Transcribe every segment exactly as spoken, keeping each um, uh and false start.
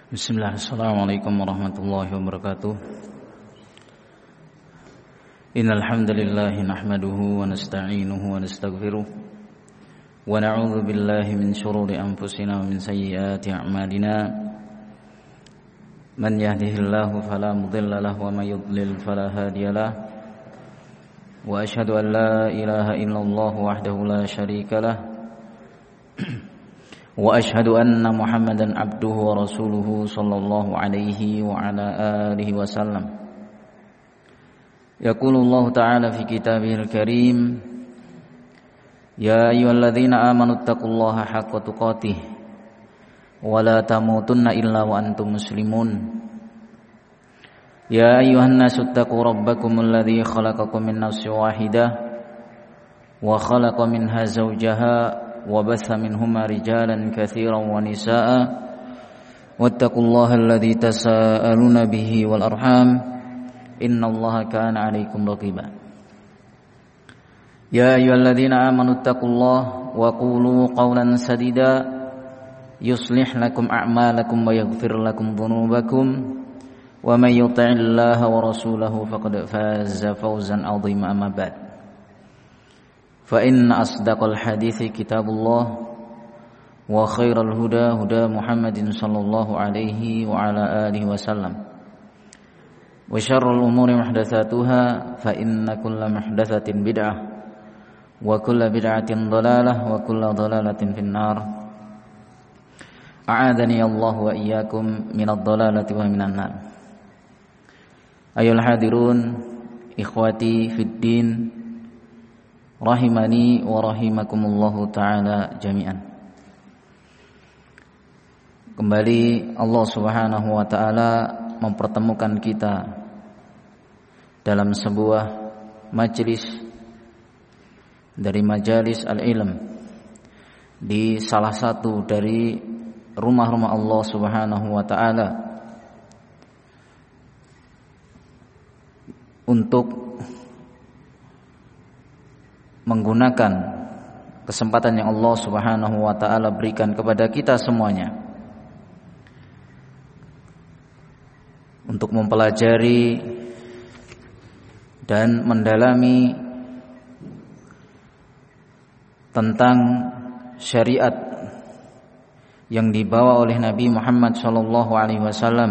Bismillah, assalamualaikum warahmatullahi wabarakatuh. Innal hamdalillah nahmaduhu wa nasta'inuhu wa nastaghfiruh wa na'udzu billahi min shururi anfusina wa min sayyiati a'malina. Man yahdihillahu fala mudilla lahu wa may yudlil fala hadiyalah. Wa asyhadu an la ilaha illallah wahdahu la syarika lah. Wa ashhadu anna Muhammadan abduhu wa rasuluhu sallallahu alaihi wa ala alihi wasallam. Yaqulullahu ta'ala fi kitabihil karim, ya ayyuhalladzina amanu taqullaha haqqa tuqatih wa la tamutunna illa wa antum muslimun. Ya ayyuhan nasu taqu rabbakumul ladzi khalaqakum min nafsin wahidah wa khalaqa minha zawjaha وبث منهما رجالا كثيرا ونساء واتقوا الله الذي تساءلون به والأرحام إن الله كان عليكم رقيبا يا أيها الذين آمنوا اتقوا الله وقولوا قولا سديدا يصلح لكم أعمالكم ويغفر لكم ذنوبكم ومن يطع الله ورسوله فقد فاز فوزا عظيما أما بعد فإن أصدق الحديث كتاب الله وخير الهدى هدى محمد صلى الله عليه وعلى آله وسلم وشر الأمور محدثاتها فإن كل محدثة بدعة وكل بدعة ضلالة وكل ضلالة في النار أعاذني الله وإياكم من الضلالة ومن النار. أيها الحاضرون إخوتي في الدين rahimani wa rahimakumullahu ta'ala jami'an. Kembali Allah Subhanahu wa ta'ala mempertemukan kita dalam sebuah majelis dari majalis al-ilm di salah satu dari rumah-rumah Allah Subhanahu wa ta'ala untuk menggunakan kesempatan yang Allah Subhanahu wa ta'ala berikan kepada kita semuanya untuk mempelajari dan mendalami tentang syariat yang dibawa oleh Nabi Muhammad sallallahu alaihi wasallam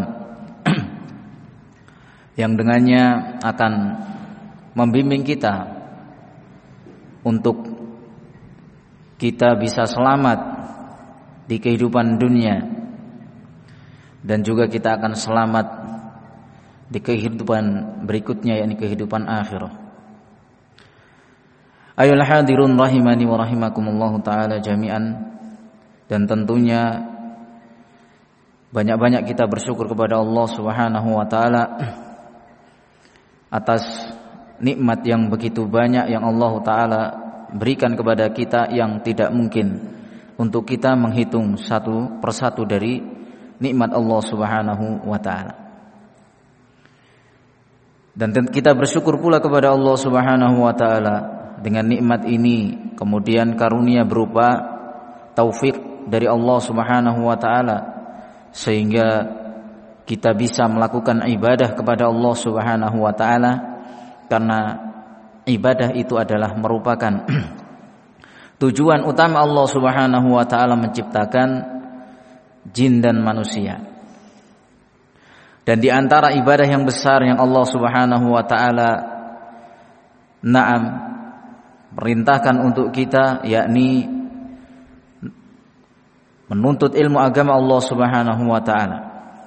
yang dengannya akan membimbing kita untuk kita bisa selamat di kehidupan dunia dan juga kita akan selamat di kehidupan berikutnya, yakni kehidupan akhirah. Ayolah hadirun rahimani wa rahimakumullahu ta'ala jami'an. Dan tentunya banyak-banyak kita bersyukur kepada Allah Subhanahu wa ta'ala atas nikmat yang begitu banyak yang Allah Ta'ala berikan kepada kita, yang tidak mungkin untuk kita menghitung satu persatu dari nikmat Allah Subhanahu wa Ta'ala. Dan kita bersyukur pula kepada Allah Subhanahu wa Ta'ala dengan nikmat ini, kemudian karunia berupa taufik dari Allah Subhanahu wa Ta'ala sehingga kita bisa melakukan ibadah kepada Allah Subhanahu wa Ta'ala, karena ibadah itu adalah merupakan tujuan utama Allah Subhanahu wa ta'ala menciptakan jin dan manusia. Dan di antara ibadah yang besar yang Allah Subhanahu wa ta'ala na'am perintahkan untuk kita, yakni menuntut ilmu agama Allah Subhanahu wa ta'ala.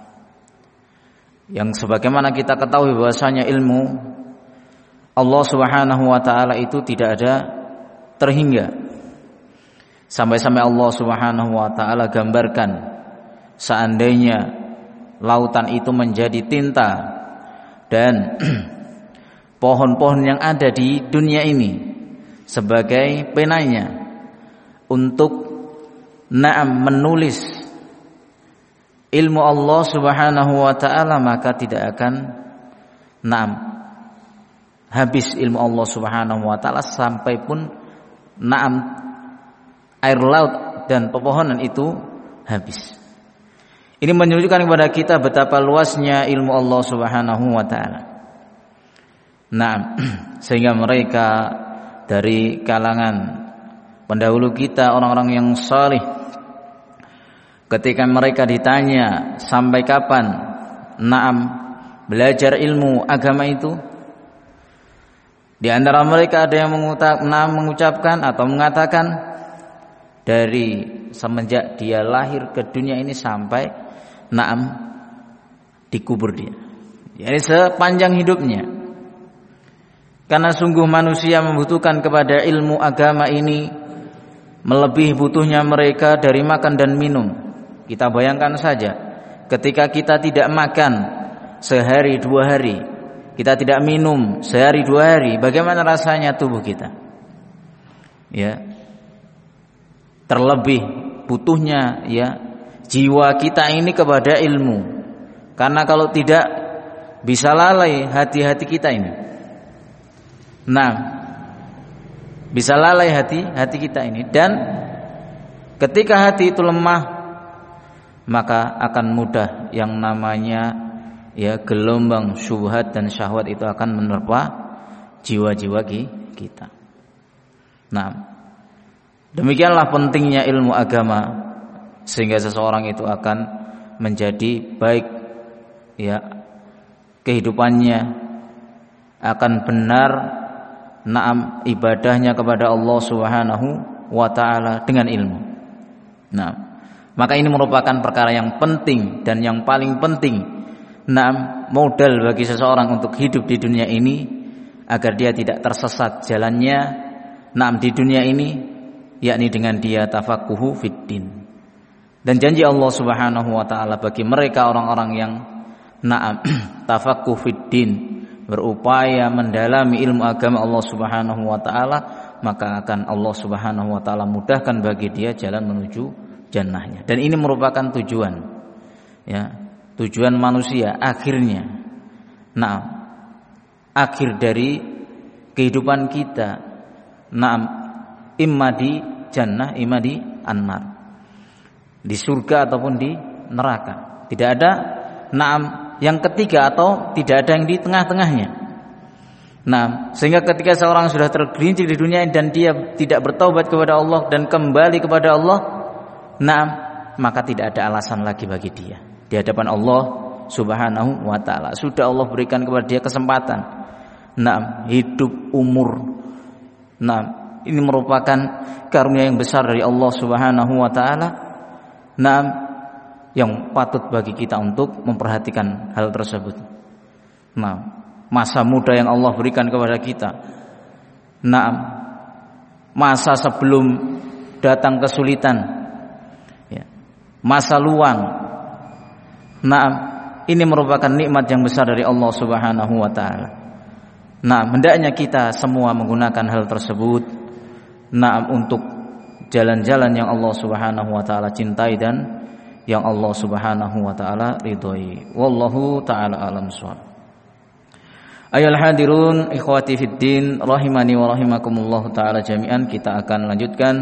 Yang sebagaimana kita ketahui bahwasanya ilmu Allah Subhanahu wa ta'ala itu tidak ada terhingga. Sampai-sampai Allah Subhanahu wa ta'ala gambarkan seandainya lautan itu menjadi tinta dan pohon-pohon yang ada di dunia ini sebagai penanya untuk na'am menulis ilmu Allah Subhanahu wa ta'ala, maka tidak akan na'am habis ilmu Allah Subhanahu wa ta'ala sampai pun na'am air laut dan pepohonan itu habis. Ini menunjukkan kepada kita betapa luasnya ilmu Allah Subhanahu wa taala. Nah, sehingga mereka dari kalangan pendahulu kita, orang-orang yang saleh, ketika mereka ditanya sampai kapan naam belajar ilmu agama itu, di antara mereka ada yang mengucap, naam mengucapkan atau mengatakan dari semenjak dia lahir ke dunia ini sampai naam dikubur dia, jadi sepanjang hidupnya. Karena sungguh manusia membutuhkan kepada ilmu agama ini melebihi butuhnya mereka dari makan dan minum. Kita bayangkan saja, ketika kita tidak makan sehari dua hari, kita tidak minum sehari dua hari, bagaimana rasanya tubuh kita? Ya, terlebih butuhnya ya jiwa kita ini kepada ilmu. Karena kalau tidak bisa lalai hati-hati kita ini. Nah, bisa lalai hati hati kita ini, dan ketika hati itu lemah, maka akan mudah yang namanya ya gelombang syubhat dan syahwat itu akan menerpa jiwa-jiwa kita. Nah, demikianlah pentingnya ilmu agama, sehingga seseorang itu akan menjadi baik ya kehidupannya, akan benar naam ibadahnya kepada Allah Subhanahu wa taala dengan ilmu. Nah, maka ini merupakan perkara yang penting dan yang paling penting, naam modal bagi seseorang untuk hidup di dunia ini agar dia tidak tersesat jalannya naam di dunia ini, yakni dengan dia tafaqquhu fiddin. Dan janji Allah Subhanahu wa taala bagi mereka orang-orang yang naam tafaqquh fiddin, berupaya mendalami ilmu agama Allah Subhanahu wa taala, maka akan Allah Subhanahu wa taala mudahkan bagi dia jalan menuju jannahnya. Dan ini merupakan tujuan ya, tujuan manusia akhirnya. Nah, akhir dari kehidupan kita, naam imma di jannah, imma di annar, di surga ataupun di neraka. Tidak ada naam yang ketiga atau tidak ada yang di tengah-tengahnya. Nah, sehingga ketika seorang sudah tergelincir di dunia dan dia tidak bertaubat kepada Allah dan kembali kepada Allah, nah, maka tidak ada alasan lagi bagi dia di hadapan Allah Subhanahu wa taala. Sudah Allah berikan kepada dia kesempatan, nah, hidup umur. Nah, ini merupakan karunia yang besar dari Allah Subhanahu wa taala. Nah, yang patut bagi kita untuk memperhatikan hal tersebut. Nah, masa muda yang Allah berikan kepada kita, nah, masa sebelum datang kesulitan, ya, masa luang, nah, ini merupakan nikmat yang besar dari Allah Subhanahu wa taala. Nah, hendaknya kita semua menggunakan hal tersebut, nah, untuk jalan-jalan yang Allah Subhanahu wa taala cintai dan yang Allah Subhanahu wa taala ridhoi. Wallahu taala alam shawab. Ayol hadirun ikhwati fiddin rahimani wa rahimakumullah taala jami'an. Kita akan lanjutkan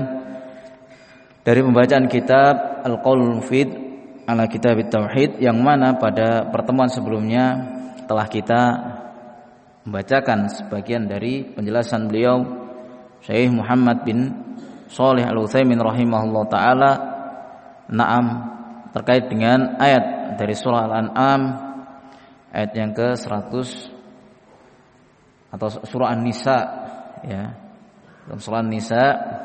dari pembacaan kitab Al-Qaul Mufid ala Kitab Tauhid, yang mana pada pertemuan sebelumnya telah kita membacakan sebagian dari penjelasan beliau Syekh Muhammad bin Shalih Al-Utsaimin rahimahullah taala, na'am, terkait dengan ayat dari surah Al-An'am ayat yang ke seratus atau surah An-Nisa ya. Dalam surah An-Nisa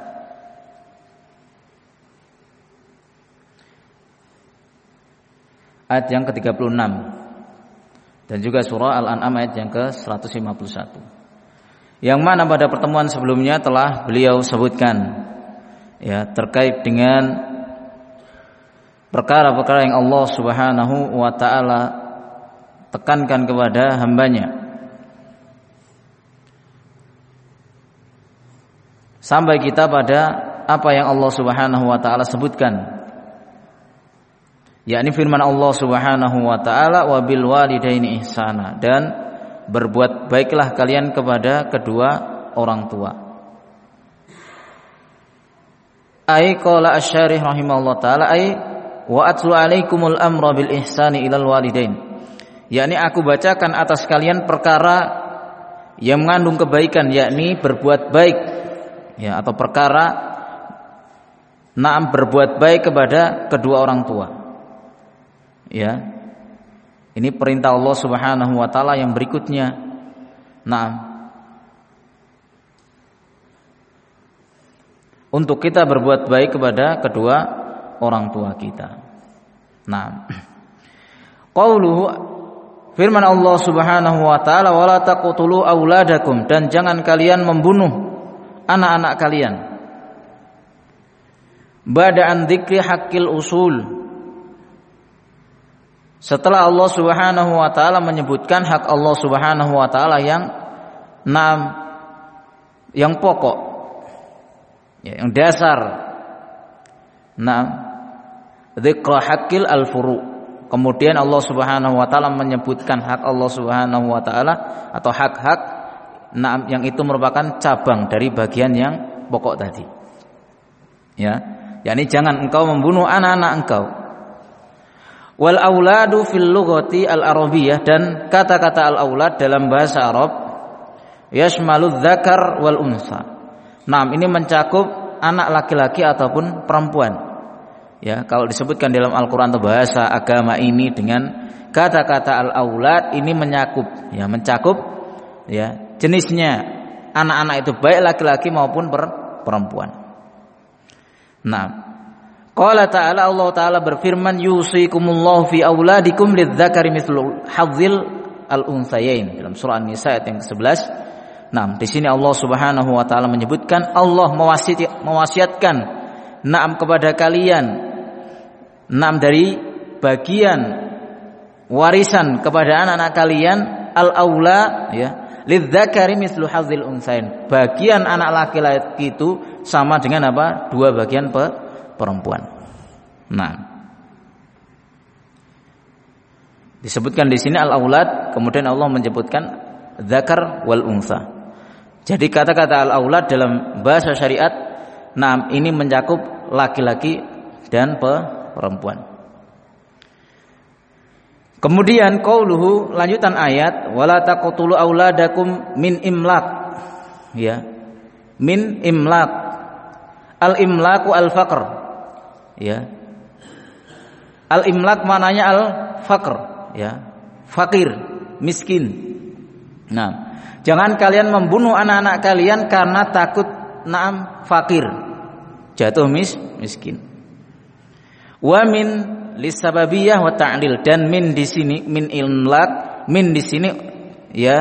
ayat yang ke tiga puluh enam dan juga surah Al-An'am ayat yang ke seratus lima puluh satu, yang mana pada pertemuan sebelumnya telah beliau sebutkan ya terkait dengan perkara-perkara yang Allah Subhanahu wa taala tekankan kepada hambanya, sampai kita pada apa yang Allah Subhanahu wa taala sebutkan, yakni firman Allah Subhanahu wa taala wa bil walidaini ihsana, dan berbuat baiklah kalian kepada kedua orang tua. Ai qala asy-syarih rahimahullah taala ai wa atlu alaikumul amra bil ihsani ilal walidain, yakni aku bacakan atas kalian perkara yang mengandung kebaikan, yakni berbuat baik, ya, atau perkara na'am berbuat baik kepada kedua orang tua. Ya. Ini perintah Allah Subhanahu wa taala yang berikutnya. Na'am. Untuk kita berbuat baik kepada kedua orang tua kita. Nah, qauluhu, firman Allah Subhanahu wa taala, wala taqtulu auladakum, dan jangan kalian membunuh anak-anak kalian. Ba'da an dzikri haqqil usul, setelah Allah Subhanahu wa taala menyebutkan hak Allah Subhanahu wa taala yang enam, yang pokok, ya, yang dasar. Nah, dzikra haqqil al-furu'. Kemudian Allah Subhanahu wa taala menyebutkan hak Allah Subhanahu wa taala atau hak-hak nah, yang itu merupakan cabang dari bagian yang pokok tadi. Ya, yakni jangan engkau membunuh anak-anak engkau. Wal auladu fil lughati al-arabiyyah, dan kata-kata al-aulad dalam bahasa Arab yashmalu dzakar wal unsa. Nah, ini mencakup anak laki-laki ataupun perempuan. Ya, kalau disebutkan dalam Al-Qur'an atau bahasa agama ini dengan kata-kata al-aulad, ini mencakup, ya, mencakup ya jenisnya anak-anak itu baik laki-laki maupun perempuan. Nah, qala ta'ala, Allah taala berfirman, yusikumullahu fi auladikum lidzakari mithlu hadzil al-unthayain, dalam surah An-Nisa ayat yang kesebelas. Nah, di sini Allah Subhanahu wa taala menyebutkan Allah mewasiat, mewasiatkan na'am kepada kalian na'am dari bagian warisan kepada anak-anak kalian al-aula, ya, lidzakari mithlu hadzil unthayain. Bagian anak laki-laki itu sama dengan apa? Dua bagian pe perempuan. Nah, disebutkan di sini al-aulad, kemudian Allah menyebutkan dzakar wal untha. Jadi kata-kata al-aulad dalam bahasa syariat, nah, ini mencakup laki-laki dan perempuan. Kemudian qauluhu, lanjutan ayat, wala taqtulu auladakum min imlaq, ya, min imlaq. Al-imlaqu al-faqr, ya. Al-imlaq maknanya al-faqr, ya, fakir, miskin. Nah, jangan kalian membunuh anak-anak kalian karena takut naam fakir, jatuh mis miskin. Wa min lisababiyah wa ta'lil, dan min di sini, min imlaq, min di sini ya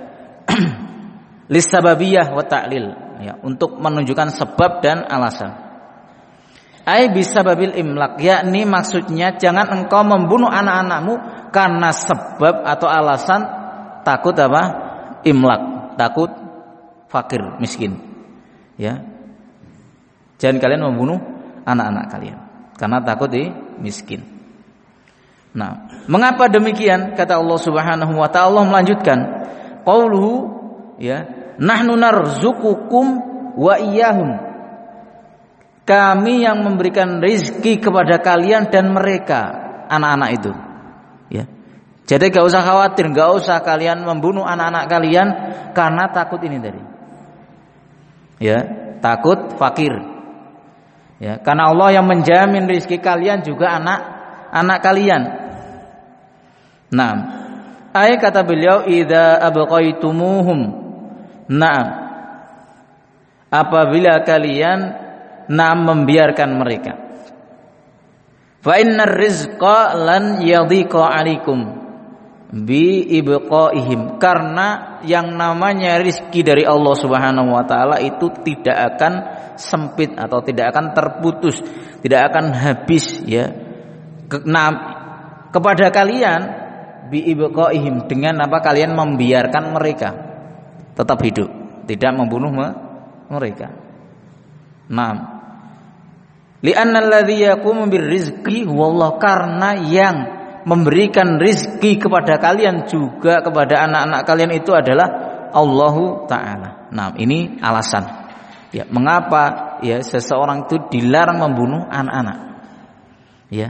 lisababiyah wa ta'lil, ya, untuk menunjukkan sebab dan alasan. Ai bisababil imlaq, yakni maksudnya jangan engkau membunuh anak-anakmu karena sebab atau alasan takut apa? Imlaq, takut fakir, miskin. Ya. Jangan kalian membunuh anak-anak kalian karena takut di miskin. Nah, mengapa demikian? Kata Allah Subhanahu wa taala, Allah melanjutkan qauluhu, ya, nahnu narzuqukum wa iyyahum. Kami yang memberikan rezeki kepada kalian dan mereka, anak-anak itu. Ya. Jadi gak usah khawatir, gak usah kalian membunuh anak-anak kalian karena takut ini tadi. Ya, takut fakir. Ya, karena Allah yang menjamin rezeki kalian juga anak-anak kalian. Nah, ayat kata beliau, idza abqaitumuhum. Nah, apabila kalian nah membiarkan mereka, fa innar rizqa lan yadhiqa alaikum bi ibqaihim, karena yang namanya rizki dari Allah Subhanahu wa taala itu tidak akan sempit atau tidak akan terputus, tidak akan habis, ya, ke, nah, kepada kalian bi ibqaihim, dengan apa? Kalian membiarkan mereka tetap hidup, tidak membunuh mereka. Nah, li'anna alladhi yaqumu birrizqi huwallah, karena yang memberikan rizki kepada kalian juga kepada anak-anak kalian itu adalah Allahu Ta'ala. Nah, ini alasan, ya, mengapa, ya, seseorang itu dilarang membunuh anak-anak. Ya,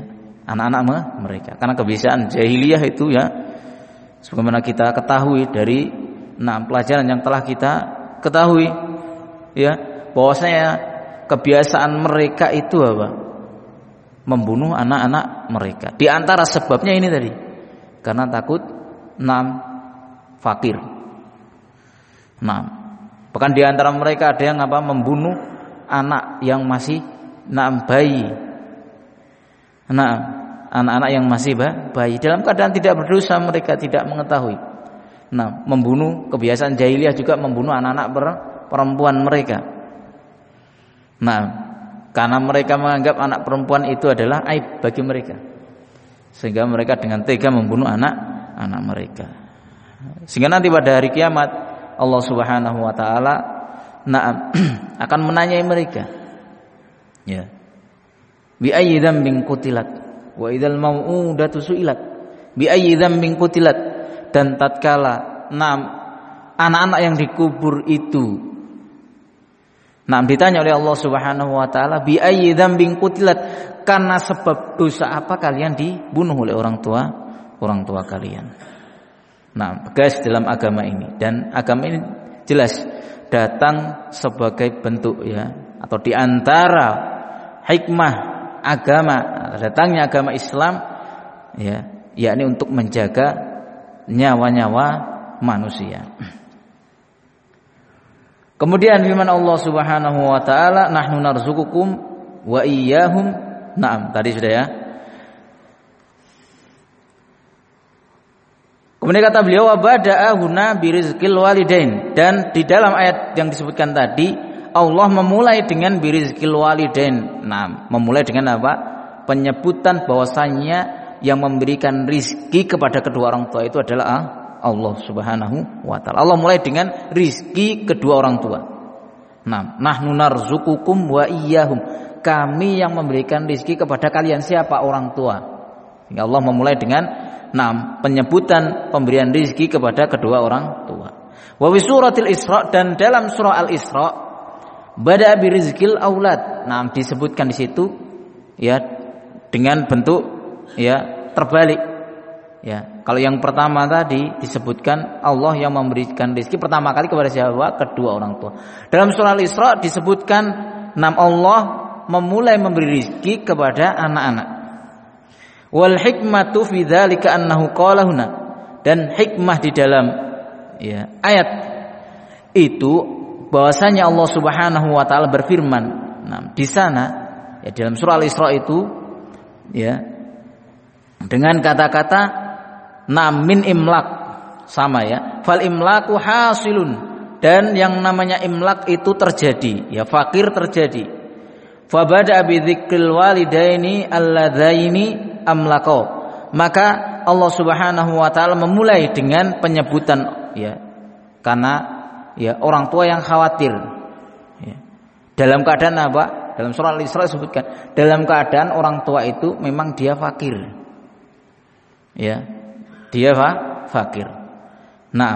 anak-anak mereka. Karena kebiasaan jahiliyah itu ya, sebagaimana kita ketahui dari enam pelajaran yang telah kita ketahui ya, bahwasanya kebiasaan mereka itu apa? Membunuh anak-anak mereka. Di antara sebabnya ini tadi, karena takut enam fakir. Nah, bahkan di antara mereka ada yang apa? Membunuh anak yang masih enam bayi. Nah, anak-anak yang masih bayi dalam keadaan tidak berdosa, mereka tidak mengetahui. Nah, membunuh, kebiasaan jahiliyah juga membunuh anak-anak perempuan mereka. Nah, karena mereka menganggap anak perempuan itu adalah aib bagi mereka, sehingga mereka dengan tega membunuh anak-anak mereka. Sehingga nanti pada hari kiamat Allah Subhanahu wa taala nah, akan menanyai mereka. Ya. Bi ayyi dzambin qutilat wa idzal mau'udatu su'ilat. Bi ayyi dzambin qutilat, dan tatkala enam anak-anak yang dikubur itu nah ditanya oleh Allah Subhanahu wa taala, bi ayyi dzambin qutilat, karena sebab dosa apa kalian dibunuh oleh orang tua orang tua kalian. Nah, guys, dalam agama ini, dan agama ini jelas datang sebagai bentuk ya, atau diantara hikmah agama, datangnya agama Islam ya, yakni untuk menjaga nyawa-nyawa manusia. Kemudian firman Allah Subhanahu wa taala, nahnu narzuqukum wa iyyahum. Naam, tadi sudah ya. Kemudian kata beliau, wa bada'a huna birizqil walidain, dan di dalam ayat yang disebutkan tadi Allah memulai dengan birizqil walidain. Naam, memulai dengan apa? Penyebutan bahwasannya yang memberikan rizki kepada kedua orang tua itu adalah ah, Allah Subhanahu wa taala. Allah mulai dengan rizki kedua orang tua. Nah, nahnu narzuqukum wa iyyahum. Kami yang memberikan rizki kepada kalian. Siapa? Orang tua. Sehingga Allah memulai dengan nah, penyebutan pemberian rizki kepada kedua orang tua. Wa fi suratil Isra, dan dalam surah Al-Isra bada bi rizqil aulad. Nah, disebutkan di situ ya dengan bentuk ya terbalik. Ya, kalau yang pertama tadi disebutkan Allah yang memberikan rezeki pertama kali kepada siapa? Kedua orang tua. Dalam surah Al-Isra disebutkan nam Allah memulai memberi rezeki kepada anak-anak. Wal hikmatu fi dzalika annahu qala huna, dan hikmah di dalam ya ayat itu bahwasanya Allah Subhanahu wa taala berfirman nah di sana ya dalam surah Al-Isra itu ya dengan kata-kata na min imlak, sama ya, fal imlaku hasilun, dan yang namanya imlak itu terjadi ya, fakir terjadi. Fa bada bi dzikril walidaini alladzaini amlaqo, maka Allah Subhanahu wa taala memulai dengan penyebutan ya, karena ya orang tua yang khawatir ya. Dalam keadaan apa? Dalam surah Al-Isra disebutkan dalam keadaan orang tua itu memang dia fakir ya, dia apa? Fakir. Nah,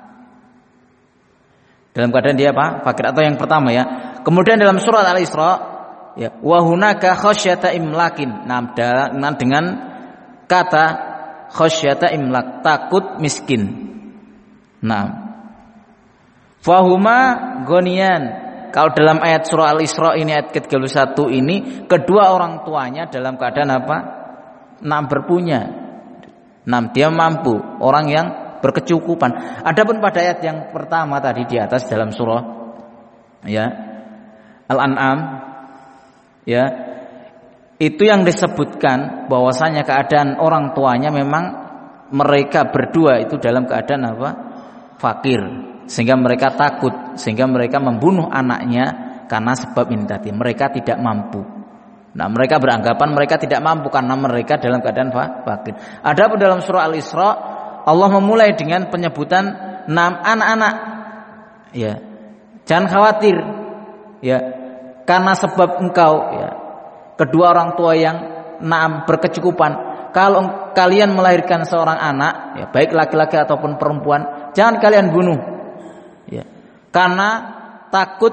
dalam keadaan dia apa? Fakir, atau yang pertama ya. Kemudian dalam surah Al-Isra ya, wa hunaka khasyata imlakin. Nah, dengan kata khasyata imlak, takut miskin. Nah, fahuma gonian. Kalau dalam ayat surah Al-Isra ini ayat ke tiga puluh satu ini, kedua orang tuanya dalam keadaan apa? Nah, berpunya. Nah, dia mampu, orang yang berkecukupan. Adapun pada ayat yang pertama tadi di atas dalam surah ya Al-An'am ya, itu yang disebutkan bahwasanya keadaan orang tuanya memang mereka berdua itu dalam keadaan apa? Fakir, sehingga mereka takut, sehingga mereka membunuh anaknya karena sebab ini tadi, mereka tidak mampu. Nah, mereka beranggapan mereka tidak mampu karena mereka dalam keadaan fakir. Adapun dalam surah Al-Isra Allah memulai dengan penyebutan enam anak-anak. Ya. Jangan khawatir. Ya. Karena sebab engkau ya, kedua orang tua yang enam berkecukupan. Kalau kalian melahirkan seorang anak, ya, baik laki-laki ataupun perempuan, jangan kalian bunuh. Ya. Karena takut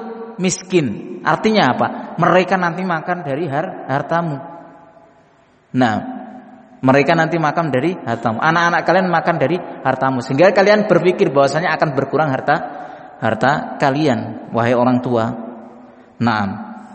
miskin. Artinya apa? Mereka nanti makan dari har- hartamu. Nah, Mereka nanti makan dari hartamu. Anak-anak kalian makan dari hartamu. Sehingga kalian berpikir bahwasanya akan berkurang harta harta kalian, wahai orang tua. Naam.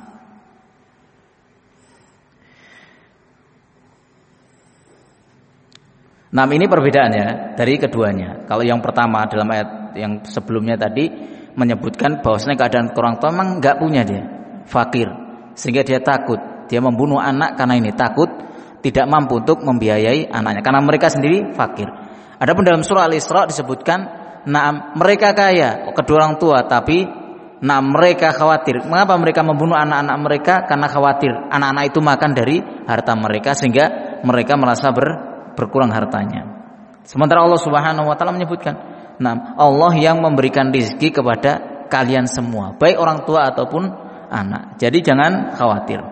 Naam, ini perbedaannya dari keduanya. Kalau yang pertama dalam ayat yang sebelumnya tadi menyebutkan bahwasanya keadaan orang tua memang enggak punya dia, fakir. Sehingga dia takut, dia membunuh anak karena ini takut tidak mampu untuk membiayai anaknya karena mereka sendiri fakir. Adapun dalam surah Al-Isra disebutkan, nah mereka kaya kedua orang tua tapi nah mereka khawatir. Mengapa mereka membunuh anak-anak mereka? Karena khawatir anak-anak itu makan dari harta mereka sehingga mereka merasa ber, berkurang hartanya. Sementara Allah Subhanahu wa taala menyebutkan, nah Allah yang memberikan rezeki kepada kalian semua, baik orang tua ataupun anak. Jadi jangan khawatir.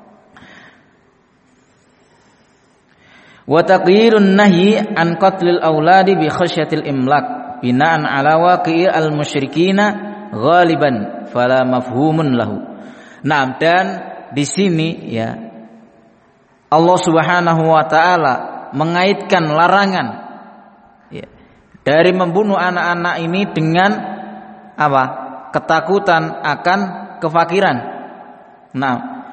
Wa taqyirun nahyi an qatlil auladi bi khasyatil imlak binaan ala waqi'i al musyrikina ghaliban fala mafhumun lahu. Nah, dan di sini ya Allah Subhanahu wa taala mengaitkan larangan ya, dari membunuh anak-anak ini dengan apa? Ketakutan akan kefakiran. Nah,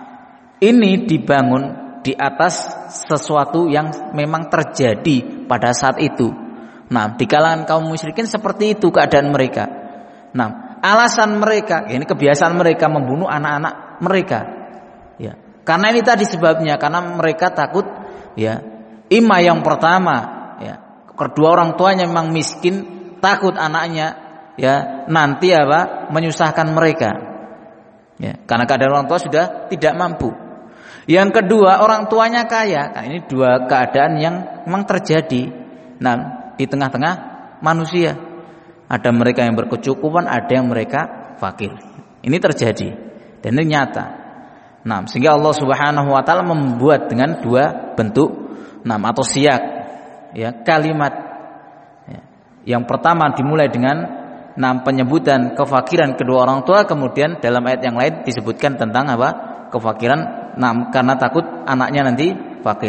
ini dibangun di atas sesuatu yang memang terjadi pada saat itu. Nah, di kalangan kaum musyrikin seperti itu keadaan mereka. Nah, alasan mereka, ini kebiasaan mereka membunuh anak-anak mereka. Ya, karena ini tadi sebabnya, karena mereka takut ya, ima yang pertama, ya, kedua orang tuanya memang miskin, takut anaknya ya nanti apa? Menyusahkan mereka. Ya, karena keadaan orang tua sudah tidak mampu. Yang kedua, orang tuanya kaya. Nah, ini dua keadaan yang memang terjadi. Nah, di tengah-tengah manusia ada mereka yang berkecukupan, ada yang mereka fakir. Ini terjadi dan ini nyata. Nah, sehingga Allah Subhanahu wa taala membuat dengan dua bentuk nah, atau siyak ya, kalimat. Ya. Yang pertama dimulai dengan nah, penyebutan kefakiran kedua orang tua, kemudian dalam ayat yang lain disebutkan tentang apa? Kefakiran, nah, karena takut anaknya nanti fakir.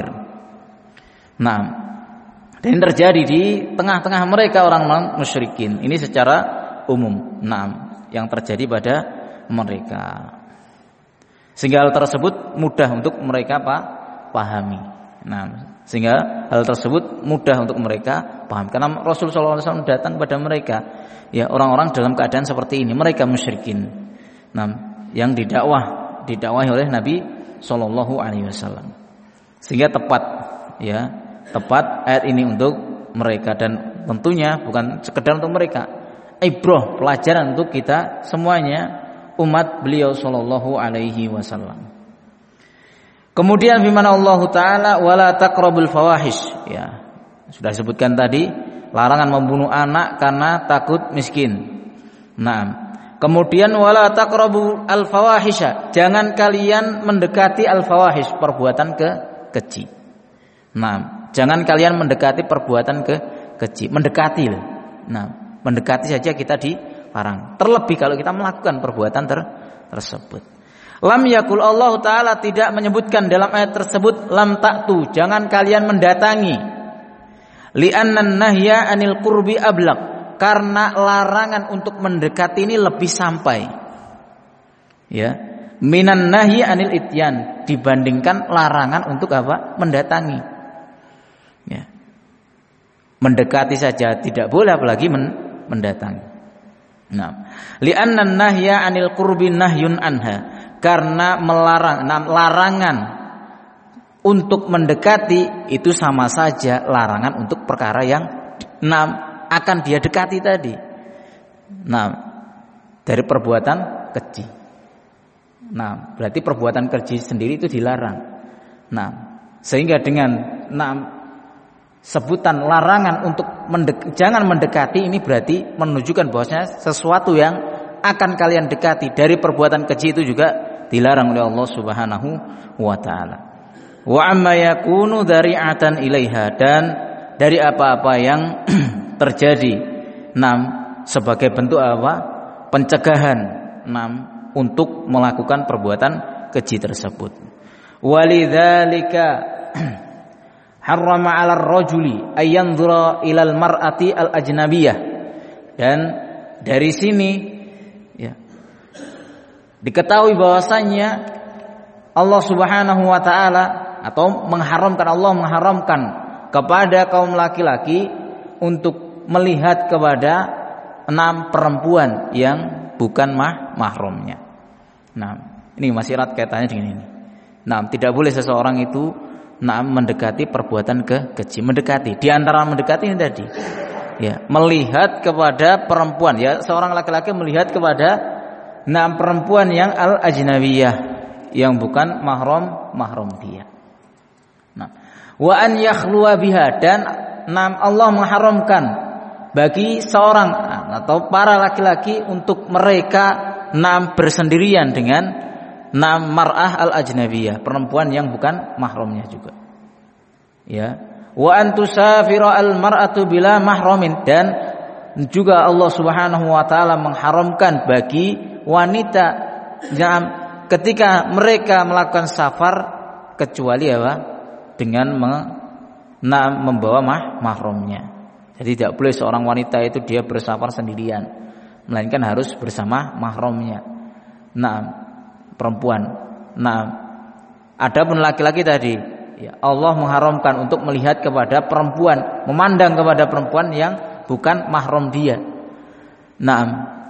Nah, dan ini terjadi di tengah-tengah mereka orang-orang musyrikin. Ini secara umum. Nah, yang terjadi pada mereka. Sehingga hal tersebut mudah untuk mereka apa? Pahami. Nah, sehingga hal tersebut mudah untuk mereka paham. Karena Rasul sallallahu alaihi wasallam datang kepada mereka, ya orang-orang dalam keadaan seperti ini, mereka musyrikin. Nah, yang didakwah didakwahi oleh Nabi sallallahu alaihi wasallam. Sehingga tepat ya, tepat ayat ini untuk mereka dan tentunya bukan sekedar untuk mereka. Ibrah, pelajaran untuk kita semuanya umat beliau sallallahu alaihi wasallam. Kemudian firman Allah taala wala taqrabul fawahish ya. Sudah disebutkan tadi larangan membunuh anak karena takut miskin. Nah, kemudian wala taqrabu al-fawahisha, jangan kalian mendekati al-fawahish, perbuatan ke keji. Nah, jangan kalian mendekati perbuatan ke keji, mendekati. Nah, mendekati saja kita dilarang. Terlebih kalau kita melakukan perbuatan ter tersebut. Lam yakul Allah taala tidak menyebutkan dalam ayat tersebut lam ta'tu, jangan kalian mendatangi. Li'anna nahya anil qurbi ablaq, karena larangan untuk mendekati ini lebih sampai ya minan nahyi anil ityan, dibandingkan larangan untuk apa? Mendatangi ya. Mendekati saja tidak boleh apalagi men mendatangi. Nah, li'anna nahya anil qurbi nahyun anha, karena melarang nah, larangan untuk mendekati itu sama saja larangan untuk perkara yang nah, akan dia dekati tadi. Nah, dari perbuatan keji. Nah, berarti perbuatan keji sendiri itu dilarang. Nah, sehingga dengan nah, sebutan larangan untuk mendek, jangan mendekati ini berarti menunjukkan bahwasanya sesuatu yang akan kalian dekati dari perbuatan keji itu juga dilarang oleh Allah Subhanahu wa taala. Wa amma yakunu dari'atan ilaiha, dan dari apa-apa yang terjadi enam sebagai bentuk apa? Pencegahan enam untuk melakukan perbuatan keji tersebut. Walidzalika harrama 'alal rajuli ay yanzura ilal mar'ati al ajnabiyah. Dan dari sini ya, diketahui bahwasanya Allah Subhanahu wa taala atau mengharamkan Allah mengharamkan kepada kaum laki-laki untuk melihat kepada enam perempuan yang bukan mah mahramnya. Nah, ini masih erat kaitannya dengan ini. Nah, tidak boleh seseorang itu nah mendekati perbuatan ke keji, mendekati. Di antara mendekati ini tadi, ya, melihat kepada perempuan, ya, seorang laki-laki melihat kepada enam perempuan yang al ajnabiyah, yang bukan mahram mahram dia. Nah, wa an yakhluwa biha, dan enam Allah mengharamkan bagi seorang atau para laki-laki untuk mereka enam bersendirian dengan enam mar'ah al-ajnabiyah, perempuan yang bukan mahramnya juga. Ya, wa an tusafira al-mar'atu bila mahramin, dan juga Allah Subhanahu wa taala mengharamkan bagi wanita yang ketika mereka melakukan safar kecuali apa? Dengan membawa mah mahramnya. Jadi tidak boleh seorang wanita itu dia bersafar sendirian, melainkan harus bersama mahramnya. Nah, perempuan. Nah, adapun laki-laki tadi, ya, Allah mengharamkan untuk melihat kepada perempuan, memandang kepada perempuan yang bukan mahram dia. Nah,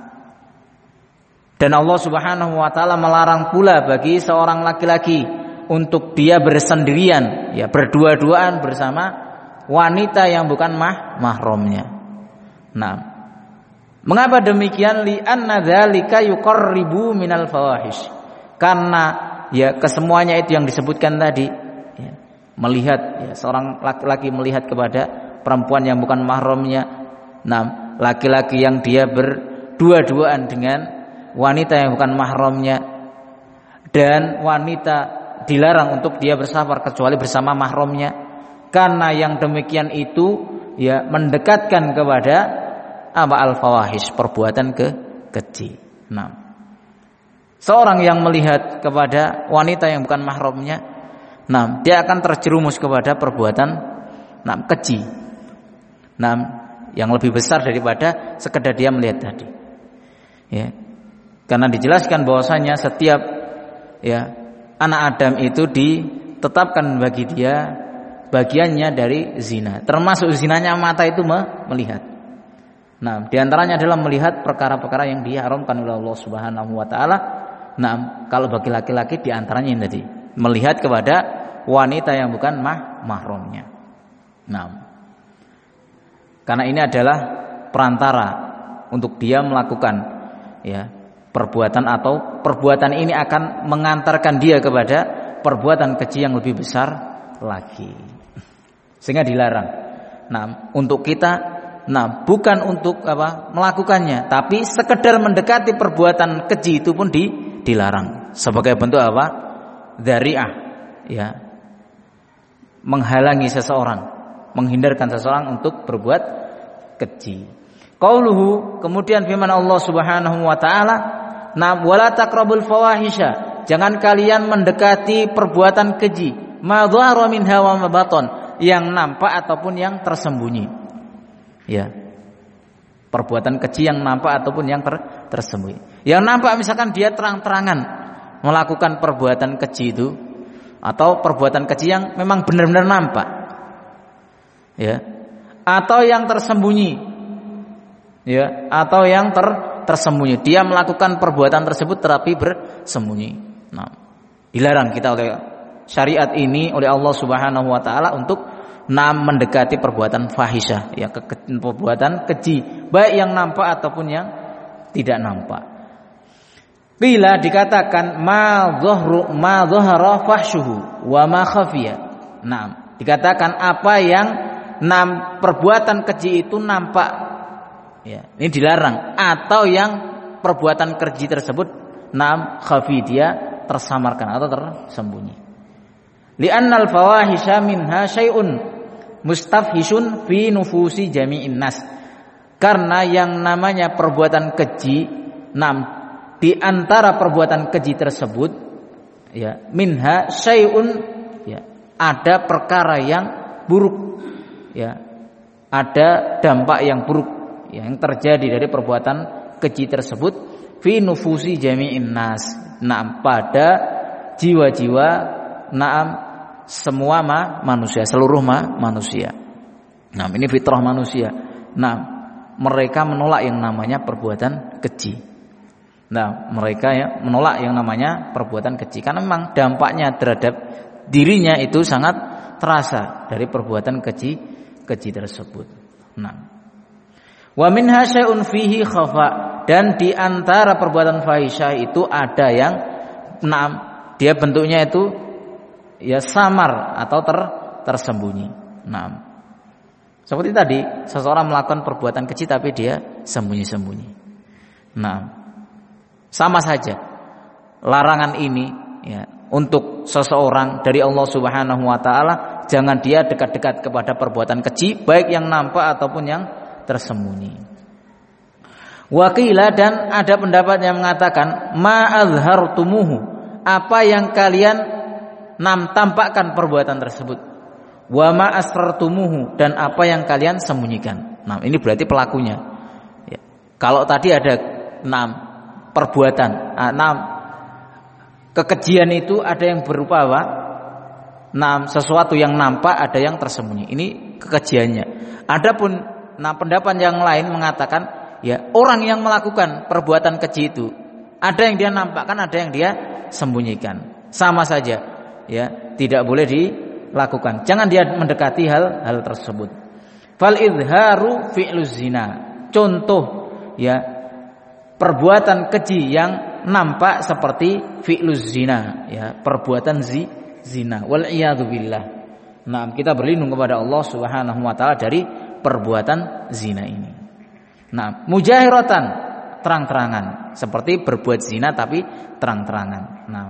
dan Allah Subhanahu wa taala melarang pula bagi seorang laki-laki untuk dia bersendirian, ya, berdua-duaan bersama wanita yang bukan mah mahramnya. Nah, mengapa demikian? Li anna dzalika yuqarribu minal fawahish. Karena ya kesemuanya itu yang disebutkan tadi, ya, melihat, ya, seorang laki-laki melihat kepada perempuan yang bukan mahramnya. Nah, laki-laki yang dia berdua-duaan dengan wanita yang bukan mahramnya, dan wanita dilarang untuk dia bersafar kecuali bersama mahramnya. Karena yang demikian itu ya mendekatkan kepada apa al-fawahish, perbuatan ke keji. Nah, seorang yang melihat kepada wanita yang bukan mahramnya, nah, dia akan terjerumus kepada perbuatan nah keji. Nah, yang lebih besar daripada sekedar dia melihat tadi. Ya. Karena dijelaskan bahwasanya setiap ya anak Adam itu ditetapkan bagi dia bagiannya dari zina, termasuk zinanya mata itu melihat. Nah, diantaranya adalah melihat perkara-perkara yang diharamkan oleh Allah Subhanahu wa taala. Nah, kalau bagi laki-laki diantaranya ini tadi, melihat kepada wanita yang bukan mah mahramnya. Nah, karena ini adalah perantara untuk dia melakukan ya perbuatan, atau perbuatan ini akan mengantarkan dia kepada perbuatan keji yang lebih besar lagi. Sehingga dilarang. Nah, untuk kita, nah, bukan untuk apa melakukannya, tapi sekedar mendekati perbuatan keji itu pun di, dilarang. Sebagai bentuk apa? Dzari'ah, ya, menghalangi seseorang, menghindarkan seseorang untuk berbuat keji. Qauluhu, kemudian firman Allah Subhanahu wa taala, "Nah, wala taqrabul fawahisha." Jangan kalian mendekati perbuatan keji, ma dhahara minha wa ma baton, yang nampak ataupun yang tersembunyi. Ya. Perbuatan keji yang nampak ataupun yang ter, tersembunyi. Yang nampak misalkan dia terang-terangan melakukan perbuatan keji itu, atau perbuatan keji yang memang benar-benar nampak. Ya. Atau yang tersembunyi. Ya, atau yang ter, tersembunyi. Dia melakukan perbuatan tersebut tetapi bersembunyi. Nah, dilarang kita oleh syariat ini, oleh Allah Subhanahu wa taala untuk nam mendekati perbuatan fahisyah, ya, ke, ke, perbuatan keji, baik yang nampak ataupun yang tidak nampak. Bila dikatakan ma dhahru ma dhahara fahsyuhu wa ma khafiya. Nah, dikatakan apa yang nam perbuatan keji itu nampak, ya, ini dilarang, atau yang perbuatan keji tersebut nam khafi, dia tersamarkan atau tersembunyi. Li'annal fawahisha minha syai'un mustafhishun fi nufusi jami'in nas. Karena yang namanya perbuatan keji, nam di antara perbuatan keji tersebut, ya, minha syai'un, ya, ada perkara yang buruk. Ya. Ada dampak yang buruk yang terjadi dari perbuatan keji tersebut fi nufusi jami'in nas. Nah, pada jiwa-jiwa na'am semua ma, manusia, seluruh ma, manusia. Nah, ini fitrah manusia. Nah, mereka menolak yang namanya perbuatan keji. Nah, mereka ya menolak yang namanya perbuatan keji karena memang dampaknya terhadap dirinya itu sangat terasa dari perbuatan keji keji tersebut. Nah, wa minha syai'un fihi khafa, dan di antara perbuatan fahisyah itu ada yang nah, dia bentuknya itu ya samar atau ter, tersembunyi. Nah, seperti tadi seseorang melakukan perbuatan keji tapi dia sembunyi-sembunyi. Nah, sama saja larangan ini ya untuk seseorang dari Allah Subhanahu wa taala, jangan dia dekat-dekat kepada perbuatan keji baik yang nampak ataupun yang tersembunyi. Waqila, dan ada pendapat yang mengatakan ma azhartumuhu, apa yang kalian nam tampakkan perbuatan tersebut, wa ma asrartumuhu, dan apa yang kalian sembunyikan. Nah, ini berarti pelakunya. Ya. Kalau tadi ada enam perbuatan, enam kekejian itu ada yang berupa apa? Nah, sesuatu yang nampak, ada yang tersembunyi. Ini kekejiannya. Adapun nah pendapat yang lain mengatakan ya orang yang melakukan perbuatan keji itu ada yang dia nampakkan, ada yang dia sembunyikan. Sama saja. Ya, tidak boleh dilakukan. Jangan dia mendekati hal-hal tersebut. Fal idharu fi'luz zina. Contoh ya perbuatan keji yang nampak seperti fi'luz zina, ya, perbuatan zi, zina. Wal iyadu billah. Nah, kita berlindung kepada Allah Subhanahu wa taala dari perbuatan zina ini. Nah, mujahiratan, terang-terangan, seperti berbuat zina tapi terang-terangan. Nah,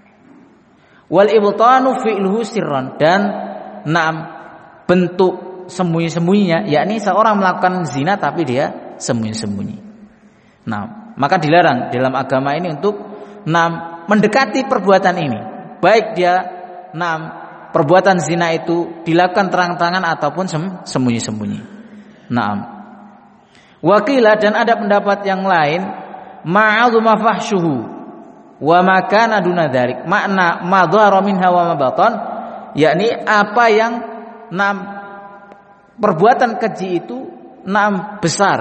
wal ibtanu fi'luhu sirran, dan nah bentuk sembunyi-sembunyinya yakni seorang melakukan zina tapi dia sembunyi-sembunyi. Nah, maka dilarang dalam agama ini untuk nam mendekati perbuatan ini, baik dia nam perbuatan zina itu dilakukan terang-terangan ataupun sembunyi-sembunyi. Naam. Wakila, dan ada pendapat yang lain, ma'azuma fahsyuhu wa ma kana duna dzalik, makna ma dhahara minha wa ma batan, yakni apa yang nam perbuatan keji itu nam besar,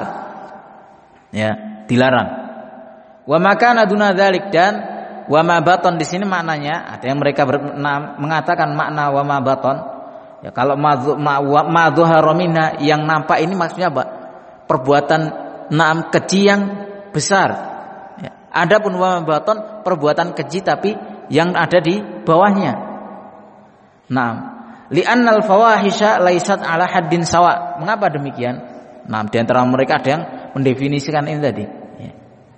ya, dilarang. Wa ma kana duna dzalik, dan wa ma batan di sini maknanya ada yang mereka ber, na, mengatakan makna wa ma batan. Ya, kalau ma ma dhahara minha yang nampak ini maksudnya apa? Perbuatan naam keji yang besar. Ya. Adapun wa ma batan perbuatan keji tapi yang ada di bawahnya. Naam. Li'annal fawahisha laisat ala haddin sawa. Mengapa demikian? Naam, di antara mereka ada yang mendefinisikan ini tadi. Ya.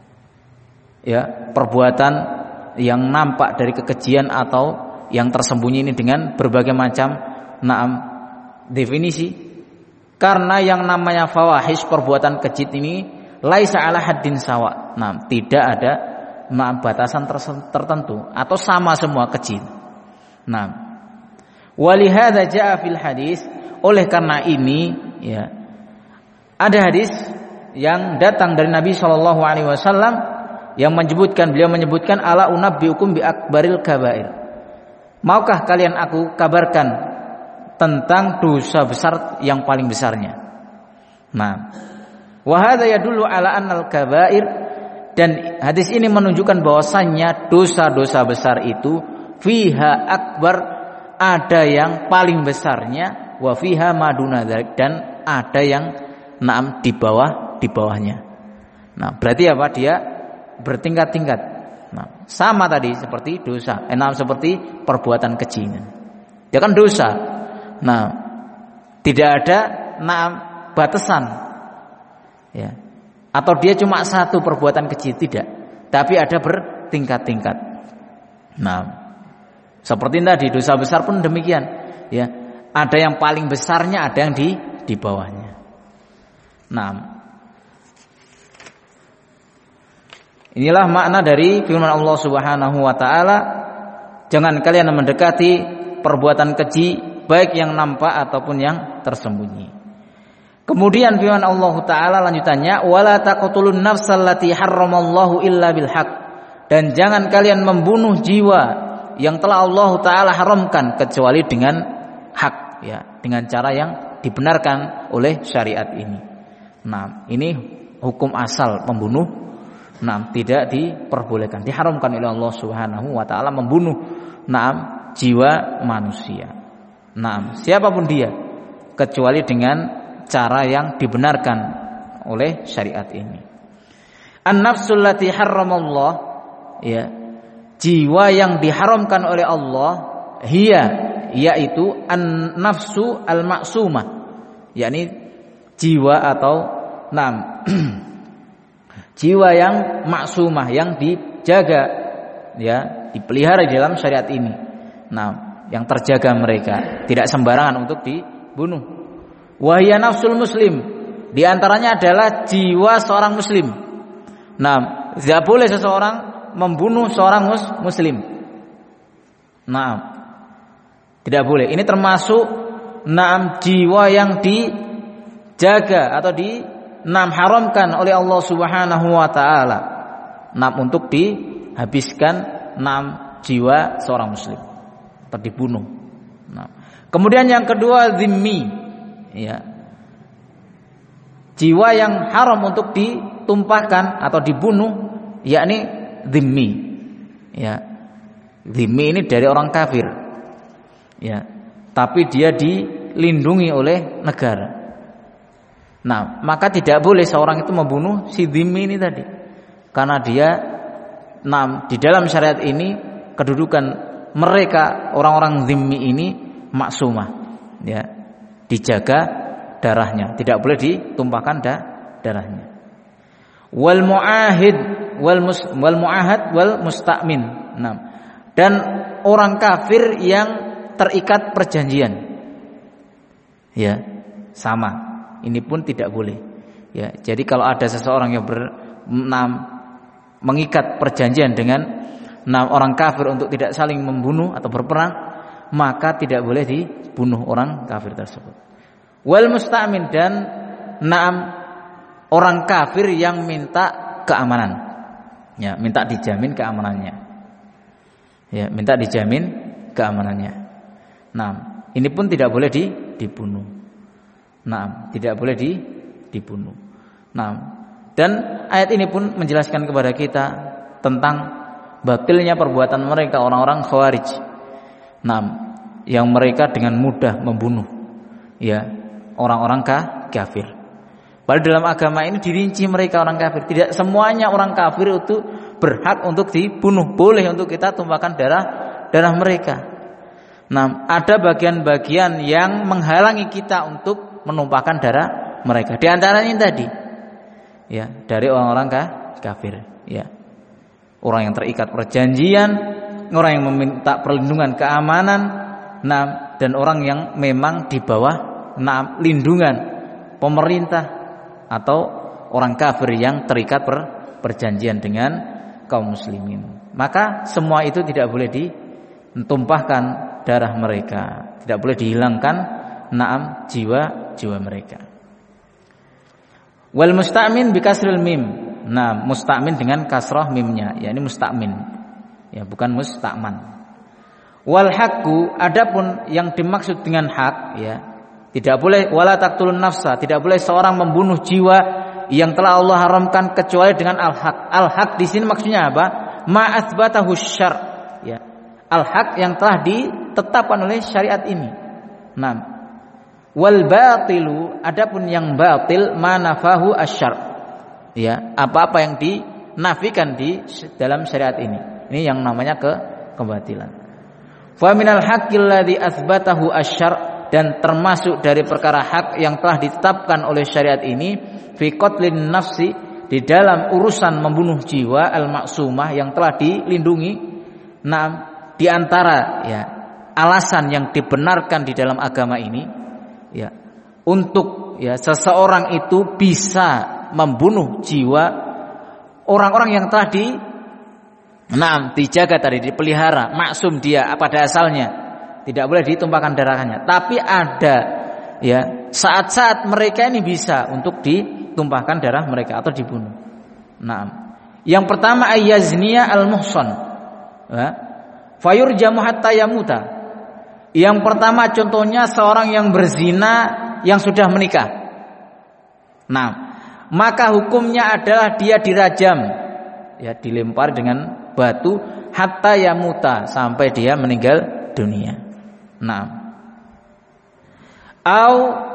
Ya, perbuatan yang nampak dari kekejian atau yang tersembunyi ini dengan berbagai macam naam definisi. Karena yang namanya fawahish, perbuatan keji ini laisa ala haddin sawa. Nah, tidak ada naam batasan tertentu atau sama semua keji. Nah, walihada jaa fil hadis, oleh karena ini ya ada hadis yang datang dari Nabi sallallahu alaihi wasallam yang menyebutkan, beliau menyebutkan ala unabbiukum bi akbaril kabair. Maukah kalian aku kabarkan tentang dosa besar yang paling besarnya? Nah, wa hadza yadullu ala annal kabair, dan hadis ini menunjukkan bahwasannya dosa-dosa besar itu fiha akbar, ada yang paling besarnya, wa fiha maduna dzalik, dan ada yang naam di bawah di bawahnya. Nah, berarti apa? Dia bertingkat-tingkat. Nah, sama tadi seperti dosa, enam seperti perbuatan keji. Dia kan dosa. Nah, tidak ada naam batasan, ya. Atau dia cuma satu perbuatan keji, tidak, tapi ada bertingkat-tingkat. Nah, seperti tadi dosa besar pun demikian, ya. Ada yang paling besarnya, ada yang di di bawahnya. Nah, inilah makna dari firman Allah Subhanahu wa taala, jangan kalian mendekati perbuatan keji baik yang nampak ataupun yang tersembunyi. Kemudian firman Allah Ta'ala lanjutannya, wala taqtulun nafsal lati harramallahu illa bil haq, dan jangan kalian membunuh jiwa yang telah Allah Ta'ala haramkan kecuali dengan hak, ya, dengan cara yang dibenarkan oleh syariat ini. Nah, ini hukum asal membunuh, nah, tidak diperbolehkan, diharamkan oleh Allah Subhanahu wa Ta'ala membunuh, nah, jiwa manusia. Nah, siapapun dia kecuali dengan cara yang dibenarkan oleh syariat ini. An-nafsul lati harramallah, ya, jiwa yang diharamkan oleh Allah, hiya, yaitu an-nafsu al-maksumah, yakni jiwa atau nam jiwa yang maksumah, yang dijaga, ya, dipelihara di dalam syariat ini. Nah, yang terjaga mereka, tidak sembarangan untuk dibunuh. Wahya nafsul muslim, di antaranya adalah jiwa seorang muslim. Nah, tidak boleh seseorang membunuh seorang mus muslim. Nah, tidak boleh. Ini termasuk enam jiwa yang dijaga atau di enam haramkan oleh Allah Subhanahu wa Ta'ala. Enam untuk dihabiskan enam jiwa seorang muslim, terdibunuh. Nah, kemudian yang kedua zimmi, ya, jiwa yang haram untuk ditumpahkan atau dibunuh, yakni zimmi, ya. Zimmi ini dari orang kafir, ya, tapi dia dilindungi oleh negara. Nah, maka tidak boleh seorang itu membunuh si zimmi ini tadi, karena dia, nah, di dalam syariat ini kedudukan mereka orang-orang zimmi ini maksumah, ya, dijaga darahnya, tidak boleh ditumpahkan da, darahnya. Wal muahid wal mus, wal muahad wal musta'min. Nah, dan orang kafir yang terikat perjanjian, ya, sama. Ini pun tidak boleh. Ya, jadi kalau ada seseorang yang ber, enam, mengikat perjanjian dengan enam orang kafir untuk tidak saling membunuh atau berperang, maka tidak boleh dibunuh orang kafir tersebut. Wal musta'min, dan enam orang kafir yang minta keamanan, ya, minta dijamin keamanannya, ya, minta dijamin keamanannya. Nah, ini pun tidak boleh di, dibunuh. Nah, tidak boleh di, dibunuh. Nah, dan ayat ini pun menjelaskan kepada kita tentang batilnya perbuatan mereka orang-orang Khawarij. Nah, yang mereka dengan mudah membunuh, ya, orang-orang kafir. Padahal dalam agama ini dirinci mereka orang kafir. Tidak semuanya orang kafir itu berhak untuk dibunuh. Boleh untuk kita tumpahkan darah darah mereka. Nah, ada bagian-bagian yang menghalangi kita untuk menumpahkan darah mereka. Di antaranya tadi, ya, dari orang-orang kafir, ya, orang yang terikat perjanjian, orang yang meminta perlindungan keamanan, nah, dan orang yang memang di bawah nah, lindungan pemerintah atau orang kafir yang terikat per, perjanjian dengan kaum muslimin. Maka semua itu tidak boleh ditumpahkan darah mereka, tidak boleh dihilangkan naam jiwa-jiwa mereka. Wal musta'min bi kasril mim. Nah, musta'min dengan kasrah mimnya, yakni musta'min, ya, bukan musta'man. Wal haqqu, adapun yang dimaksud dengan hak, ya, tidak boleh wala taqtulun nafsa, tidak boleh seorang membunuh jiwa yang telah Allah haramkan kecuali dengan al-haq. Al-haq di sini maksudnya apa? Ma atsbatahu syar', ya. Al-haq yang telah ditetapkan oleh syariat ini. Nah, wal batilu, adapun yang batil manafahu asyar', ya, apa-apa yang dinafikan di dalam syariat ini. Ini yang namanya ke kebatilan. Fa minal haqqil ladzi atsbatahu asyar', dan termasuk dari perkara hak yang telah ditetapkan oleh syariat ini, fi qatlin nafsi, di dalam urusan membunuh jiwa al-maksumah yang telah dilindungi. Nah, di antara, ya, alasan yang dibenarkan di dalam agama ini, ya, untuk, ya, seseorang itu bisa membunuh jiwa orang-orang yang telah di, nah, dijaga tadi, dipelihara, maksum dia pada asalnya, tidak boleh ditumpahkan darahnya. Tapi ada ya saat-saat mereka ini bisa untuk ditumpahkan darah mereka atau dibunuh. Nah, yang pertama ayyazniya al-muhsan, ya, fayurjamu hatta yamuta. Yang pertama contohnya seorang yang berzina yang sudah menikah. Nah, maka hukumnya adalah dia dirajam, ya dilempar dengan batu hatta yamuta sampai dia meninggal dunia. Nah, au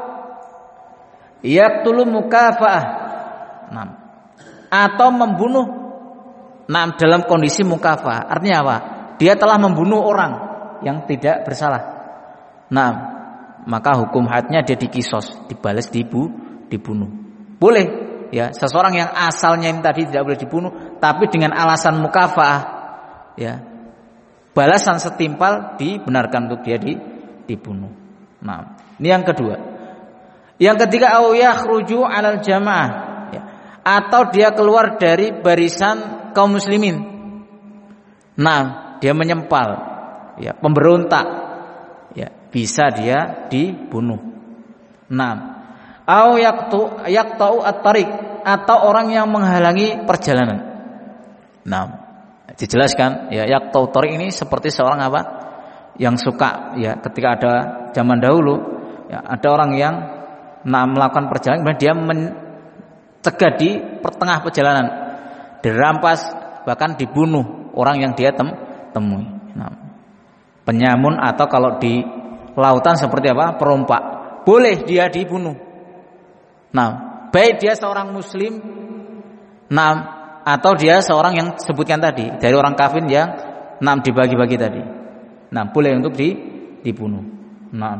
yaqtulu mukafaah. Nah, atau membunuh nah dalam kondisi mukafaah. Artinya apa? Dia telah membunuh orang yang tidak bersalah. Nah, maka hukum hadnya dia dikisos, dibalas dibu, dibunuh. Boleh ya, seseorang yang asalnya ini tadi tidak boleh dibunuh, tapi dengan alasan mukafaah ya, balasan setimpal dibenarkan untuk dia di, dibunuh. Nah, ini yang kedua. Yang ketiga au yakhruju 'alal jamaah ya, atau dia keluar dari barisan kaum muslimin. Nah, dia menyempal ya, pemberontak ya, bisa dia dibunuh. Nah, au yaqtu yaqta'u at-tariq, atau orang yang menghalangi perjalanan. Nah, dijelaskan ya, yaqta'u at-tariq ini seperti seorang apa? Yang suka ya, ketika ada zaman dahulu ya, ada orang yang nah, melakukan perjalanan kemudian dia mencegah di tengah perjalanan, dirampas bahkan dibunuh orang yang dia tem temui. Nah, penyamun atau kalau di lautan seperti apa? Perompak. Boleh dia dibunuh. Nah, baik dia seorang muslim, nah, atau dia seorang yang sebutkan tadi dari orang kafir yang nah dibagi-bagi tadi. Nah, boleh untuk di, dibunuh. Nah,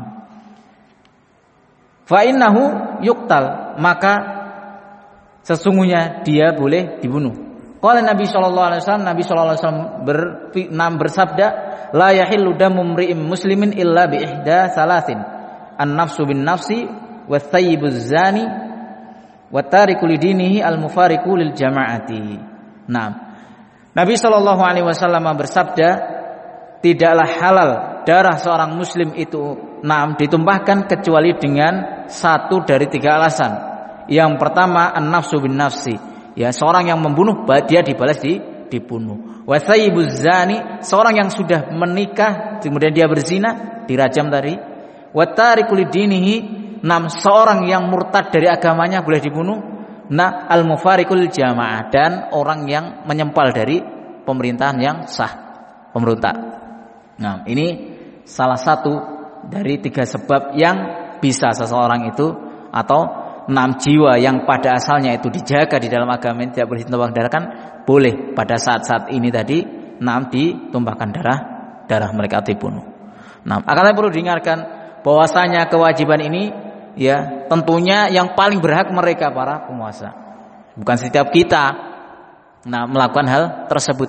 fa innahu yuqtal, maka sesungguhnya dia boleh dibunuh. Qala Nabi sallallahu alaihi wasallam, Nabi sallallahu alaihi wasallam ber, bersabda, la yahillu damu mri'in muslimin illa bi ihda salasin, an-nafsu bin nafsi wa thayyibuz zani wa tariku lidinihi al-mufariqu lil jama'ati. Nah, Nabi sallallahu alaihi wasallam bersabda, tidaklah halal darah seorang muslim itu nam ditumpahkan kecuali dengan satu dari tiga alasan. Yang pertama an-nafsu bin nafsi, ya seorang yang membunuh dia dibalas di dibunuh. Wa thayyibuz zani, seorang yang sudah menikah kemudian dia berzina dirajam tadi. Wa tariku lidinihi, nam seorang yang murtad dari agamanya boleh dibunuh. Nah, al-mufariqul jamaah, dan orang yang menyempal dari pemerintahan yang sah, pemberontak. Nah, ini salah satu dari tiga sebab yang bisa seseorang itu atau enam jiwa yang pada asalnya itu dijaga di dalam agama ini tidak boleh ditumpahkan darah, kan boleh pada saat-saat ini tadi enam ditumpahkan darah darah mereka dibunuh. Nah, akan perlu diingatkan bahwasanya kewajiban ini ya tentunya yang paling berhak mereka para penguasa, bukan setiap kita nah melakukan hal tersebut.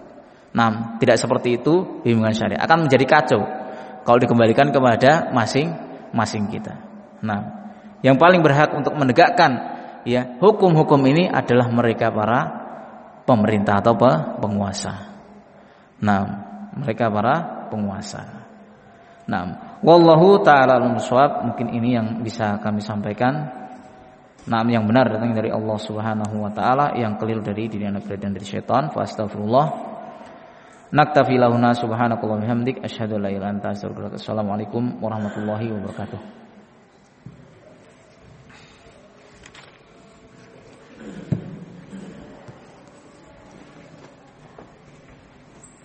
Nah, tidak seperti itu bimbingan syariat, akan menjadi kacau kalau dikembalikan kepada masing-masing kita. Nah, yang paling berhak untuk menegakkan ya hukum-hukum ini adalah mereka para pemerintah atau penguasa. Nah, mereka para penguasa. Nah, wallahu ta'ala a'lam bishawab. Mungkin ini yang bisa kami sampaikan. Nah, yang benar datang dari Allah Subhanahu wa taala, yang keliru dari diri anak dan dari syaitan. Fa astaghfirullah. Naktafi lahuna subhanakallahumma hamdik asyhadu an la ilaha illa anta astaghfiruka wa atubu ilaik. Assalamualaikum warahmatullahi wabarakatuh.